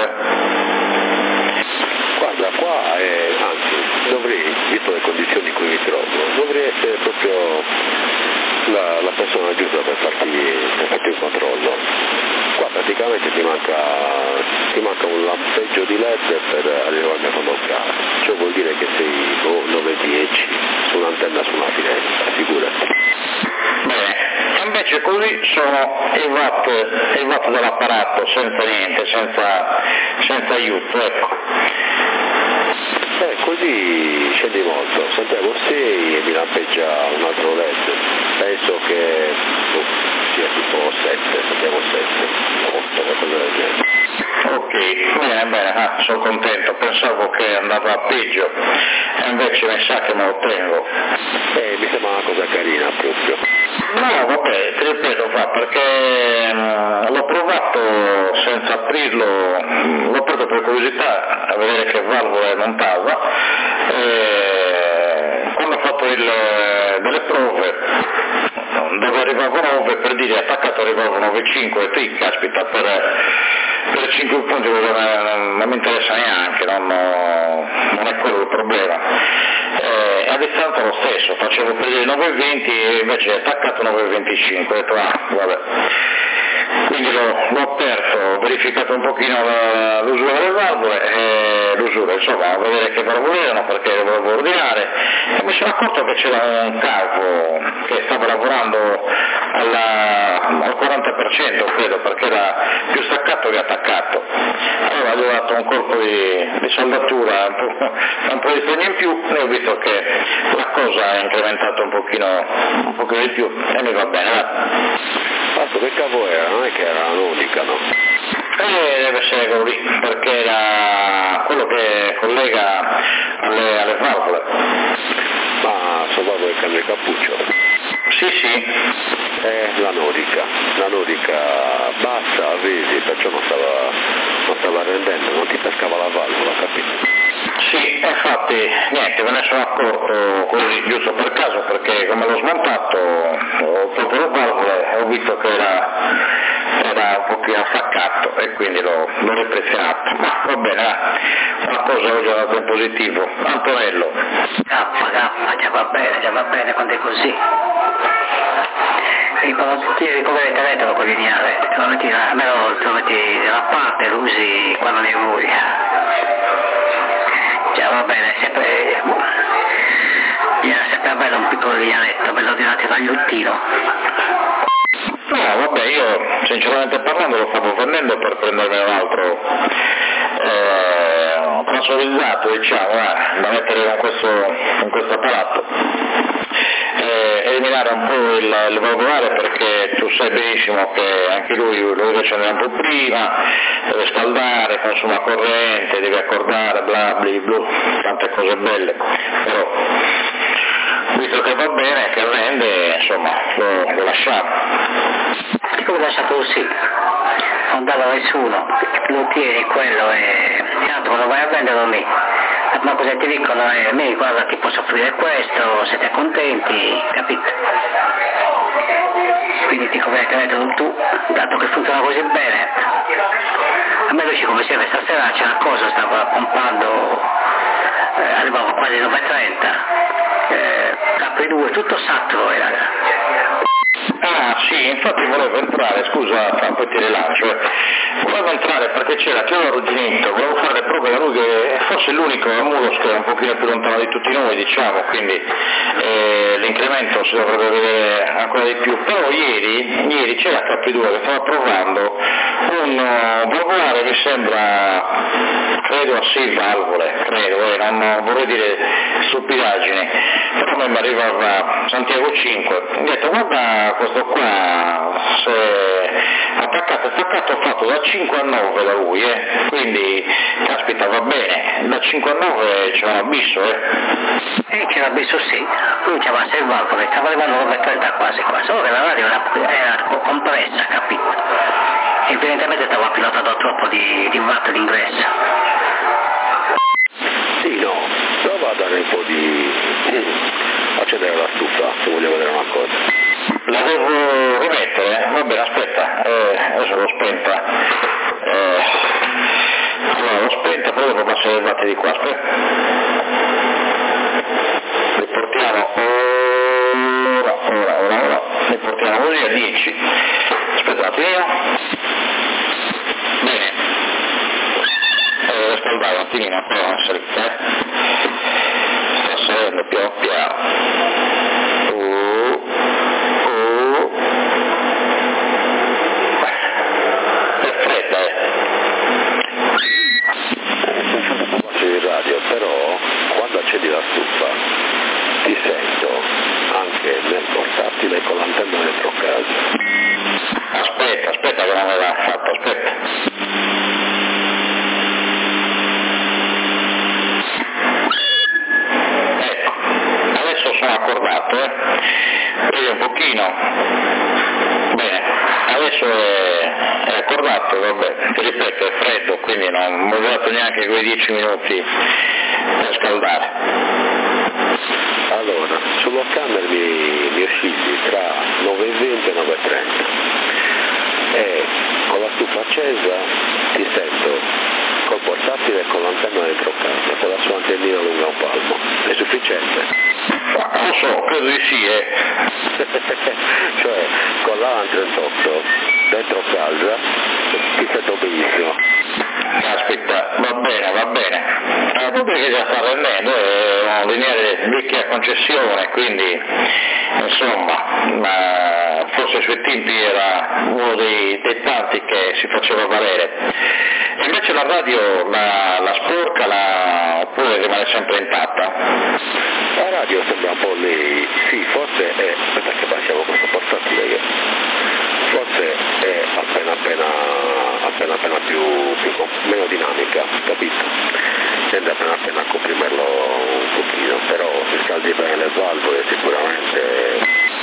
Guarda, qua anzi, dovrei, visto le condizioni in cui mi trovo, dovrei essere proprio la persona giusta per farti il controllo. Qua praticamente ti manca un lampeggio di LED per arrivarmi a condoccare, ciò vuol dire che sei 9-10 su un'antenna su una finestra, figurati. Bene, e invece così sono i watt dell'apparato, senza niente, senza aiuto, ecco. Così scendi molto, sentiamo 6 e mi lampeggia un altro LED, penso che sia tipo 7, sentiamo 7, 8, qualcosa del genere. Ok, bene, sono contento, pensavo che andava peggio, e invece mi sa che me lo tengo. Mi sembra una cosa carina proprio. No, vabbè, ti ripeto, perché l'ho provato senza aprirlo, l'ho preso per curiosità a vedere che valvole montava, quando ho fatto delle prove dove arrivavo 9, per dire attaccato arrivavo 9,5 e caspita, per 5 punti non mi interessa neanche, non è quello il problema. A distanza lo stesso, facevo per dire 9,20 e invece attaccato 9,25, ho detto vabbè. Quindi l'ho aperto, ho verificato un pochino l'usura delle valvole e l'usura, insomma, a vedere che valvole erano perché le volevo ordinare e mi sono accorto che c'era un cavo che stava lavorando al 40%, credo, perché era più staccato che attaccato. Allora gli ho dato un colpo di saldatura, un po' di segno in più e ho visto che la cosa ha incrementato un pochino di più e mi va bene. Fatto che cavo era? Non è che era l'unica, no? Deve essere quello lì, perché era quello che collega alle valvole. Ma sono valvole che cambia il cappuccio? Sì. La nodica bassa, vedi, perciò non stava rendendo, non ti pescava la valvola, capito? Sì, infatti niente, me ne sono accorto così giusto per caso, perché come l'ho smontato ho tolto le valvole e ho visto che era un pochino affaccato e quindi l'ho ripristinato. Ma va bene, una cosa oggi è dato in positivo. Antonello. Gaffa, già va bene quando è così. Ti ricoveri il telefono con lineare, almeno te lo metti da parte, lo usi quando ne vuoi. Già va bene, viene sempre bello un piccolo linearetto, bello di un tagliuttino. No, vabbè, io sinceramente parlando lo stavo vendendo per prenderne un altro trasferizzato, diciamo, da mettere in questo apparato. Eliminare un po' il valvolare, perché tu sai benissimo che anche lui deve accendere un po' prima, deve scaldare, consuma corrente, deve accordare, bla bla bla, tante cose belle, però visto che va bene, che rende, insomma, lo lasciamo. Come lasciato così? Non dava nessuno, lo tieni quello e tanto lo vai a vendere lì. Ma cosa ti dicono? Me guarda, ti posso offrire questo, siete contenti, capito? Quindi ti conviene tenerlo tu, dato che funziona così bene. A me invece come sempre stasera c'è una cosa, stava pompando, arrivavo quasi 9,30, KP2, tutto saturo era. Ah sì, infatti volevo entrare, scusa, poi ti rilancio, volevo entrare perché c'era Teodoro Arrugginito, volevo fare le prove da lui, che forse è l'unico a Mulos che è un pochino più lontano di tutti noi, diciamo, quindi l'incremento si dovrebbe vedere ancora di più, però ieri c'era K2 che stava provando un popolare, mi sembra, credo a 6 valvole, non vorrei dire stupidaggini, però a me mi arrivava Santiago 5, ho detto guarda questo qua, se attaccato e staccato fatto da 5 a 9 da lui, quindi caspita va bene, da 5 a 9 c'è un abisso, c'è un abisso sì, lui c'aveva 6 valvole, stava arrivando 9,30 quasi, solo che la radio era compressa, capito? Evidentemente stava pilotando troppo di watt d'ingresso. Sì, no, prova a dare un po' di... accendere la stufa, se voglio vedere una cosa. La devo rimettere? Va bene, aspetta, adesso l'ho spenta. Allora l'ho spenta, però devo passare le watt di qua, aspetta. Le portiamo ora, le portiamo così a 10. Aspetta un attimino. Bene. Scaldare un attimino, però non salite, sta salendo piano piano. È fredda, Faccio il radio, però quando accendi la stufa ti sento anche nel portatile con l'antenna dentro casa. Aspetta che non me l'ha fatto, aspetta. Ecco, adesso sono accordato, vedi un pochino. Bene, adesso è accordato, vabbè, ti ripeto, è freddo, quindi non ho usato neanche quei 10 minuti per scaldare. Allora, sullo scanner mi oscilli tra 9,20 e 9,30 e con la stufa accesa ti sento col portatile e con l'antenna dentro casa, con la sua antennina lunga un palmo. È sufficiente? Ma non so, credo di sì, Cioè, con la 38 dentro casa ti sento benissimo. Caspita, va bene. Vuol dire che già sta rendendo, è un lineare vecchia concessione, quindi insomma, ma forse sui tempi era uno dei tanti che si faceva valere. E invece la radio la sporca oppure rimane sempre intatta? La radio sembra un po' lì, sì, forse è, aspetta che passiamo questo portatile che forse è appena più meno dinamica, capito? Tende appena a comprimerlo un pochino, però se scaldi bene le valvole sicuramente...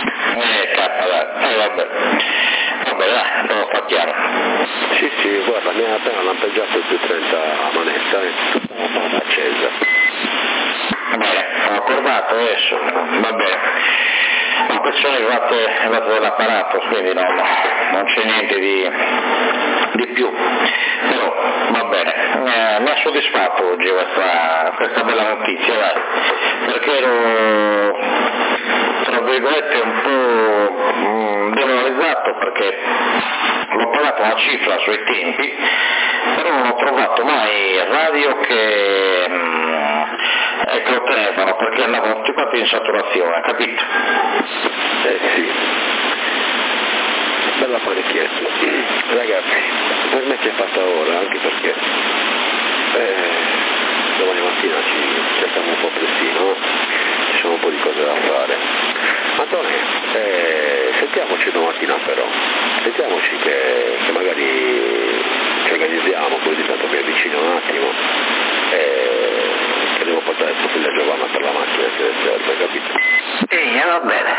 Vabbè, dai, lo fa chiaro. Sì, guarda, mi ha appena lampeggiato il più 30 a manetta, tutta accesa. Bene, ho accordato adesso, va bene. Ma queste sono le watt dell'apparato, quindi non c'è niente di più. Però va bene, mi ha soddisfatto oggi questa bella notizia, dai, perché ero tra virgolette un po' demoralizzato perché l'ho pagato una cifra sui tempi, però non ho trovato mai radio che lo tenevano, perché andavano tutti quanti in saturazione, capito? Sì, bella parecchietta. Ragazzi, per me ci è fatta ora, anche perché domani mattina ci stiamo un po' prestino, ci sono un po' di cose da fare. Antonio, sentiamoci domattina però, sentiamoci che magari ci organizziamo, poi di tanto mi avvicino un attimo che devo portare tuo figlio Giovanna per la macchina se serve, capito? Va bene.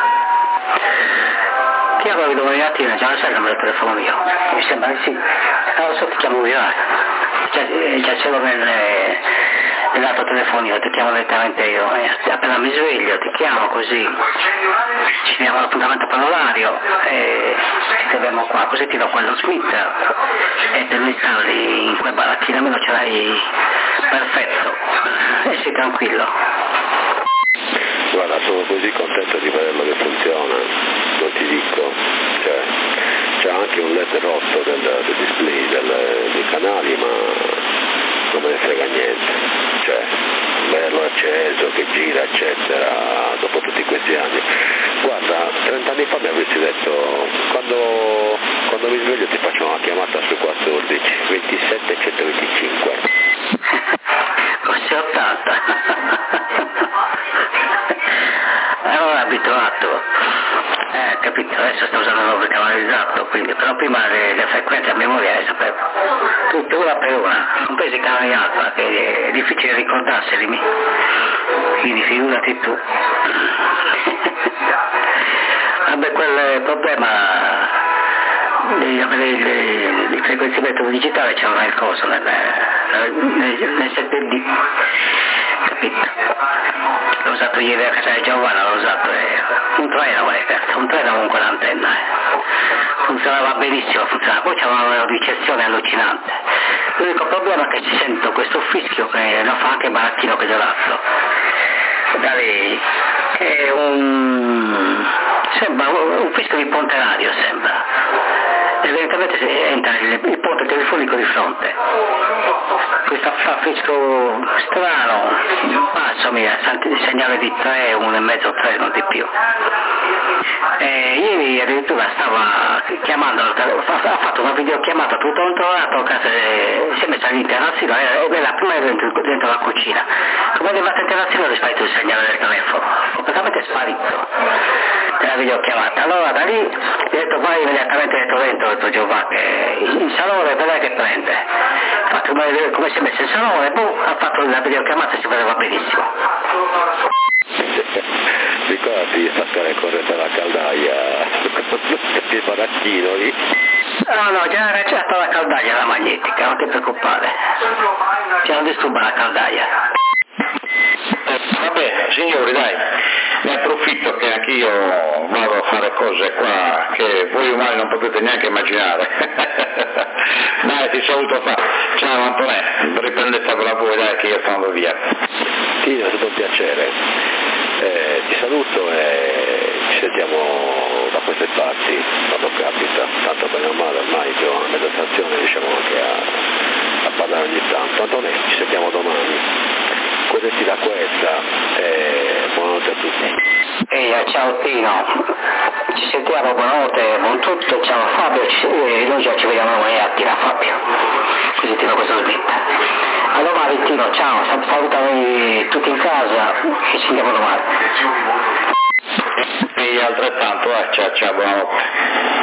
Chiamami domani mattina, già lo sai il numero del telefono mio? Mi sembra di sì. Lo so, ti chiamo io, già ce l'ho nell'altro telefonino, ti chiamo direttamente io. Appena mi sveglio ti chiamo così, ci diamo l'appuntamento per l'orario e ci troviamo qua, così ti do quello Smith e te lo installi in quel barattino, almeno ce l'hai perfetto e sei tranquillo. Guarda, sono così contento di vederlo che funziona, non ti dico, cioè c'è anche un LED rotto del display del canali, ma non me ne frega niente, cioè bello acceso che gira eccetera dopo tutti questi anni. Guarda, 30 anni fa mi avresti detto quando mi sveglio ti faccio una chiamata sul 14 27 125 forse 80. Allora abituato, capito, adesso sto usando il nuovo canalizzato, quindi però prima le frequenze a memoria le sapevo, tutte una per una, compresi i canali alfa, che è difficile ricordarseli, quindi figurati tu. Vabbè, quel problema di avere il frequenziamento digitale c'era nel coso, nel 7D, capito? L'ho usato ieri a casa di Giovanna, l'ho usato, un treno con quell'antenna, funzionava benissimo, poi c'era una ricezione allucinante. L'unico problema è che ci sento questo fischio che lo fa anche Barattino che gelato, da lì, che è sembra un fischio di ponte radio, sembra. Evidentemente entra il ponte telefonico di fronte. Questo fischio strano, insomma, il segnale di 3, 1,5, 3, non di più. Ieri addirittura stava chiamando, ha fatto una videochiamata tutto controllato, si è messa all'interazione e la prima è dentro la cucina. Come è arrivata all'interazione è sparito il segnale del telefono, completamente sparito della videochiamata. Allora da lì ho detto vai immediatamente dentro, ho detto Giovanni, che in salone vedrai che prende. Infatti come si è messo in salone, ha fatto la videochiamata e si vedeva benissimo. Ricordati di staccare corrente alla caldaia il barattino lì. No, già c'è stata la caldaia, la magnetica, non ti preoccupare, c'è un disturbo alla caldaia. Vabbè, signori, dai, ne approfitto che anch'io vado a fare cose qua che voi umani non potete neanche immaginare. Dai, ti saluto fa. Ciao Antonè, riprendetela voi, dai, che io sto via. Sì, è stato un piacere. Ti saluto e ci sentiamo da queste parti quando capita, tanto bene o male ormai che ho una mezza stazione, riusciamo anche a parlare ogni tanto. Antonè, ci sentiamo domani. Goditi da questa e buonanotte a tutti. Ciao Tino, ci sentiamo, buonanotte, buon tutto, ciao Fabio, noi già ci vediamo domani a Tira Fabio, così Tino questo smetta. A domani Tino, ciao, salutami tutti in casa e ci sentiamo domani. E altrettanto, ciao, buonanotte.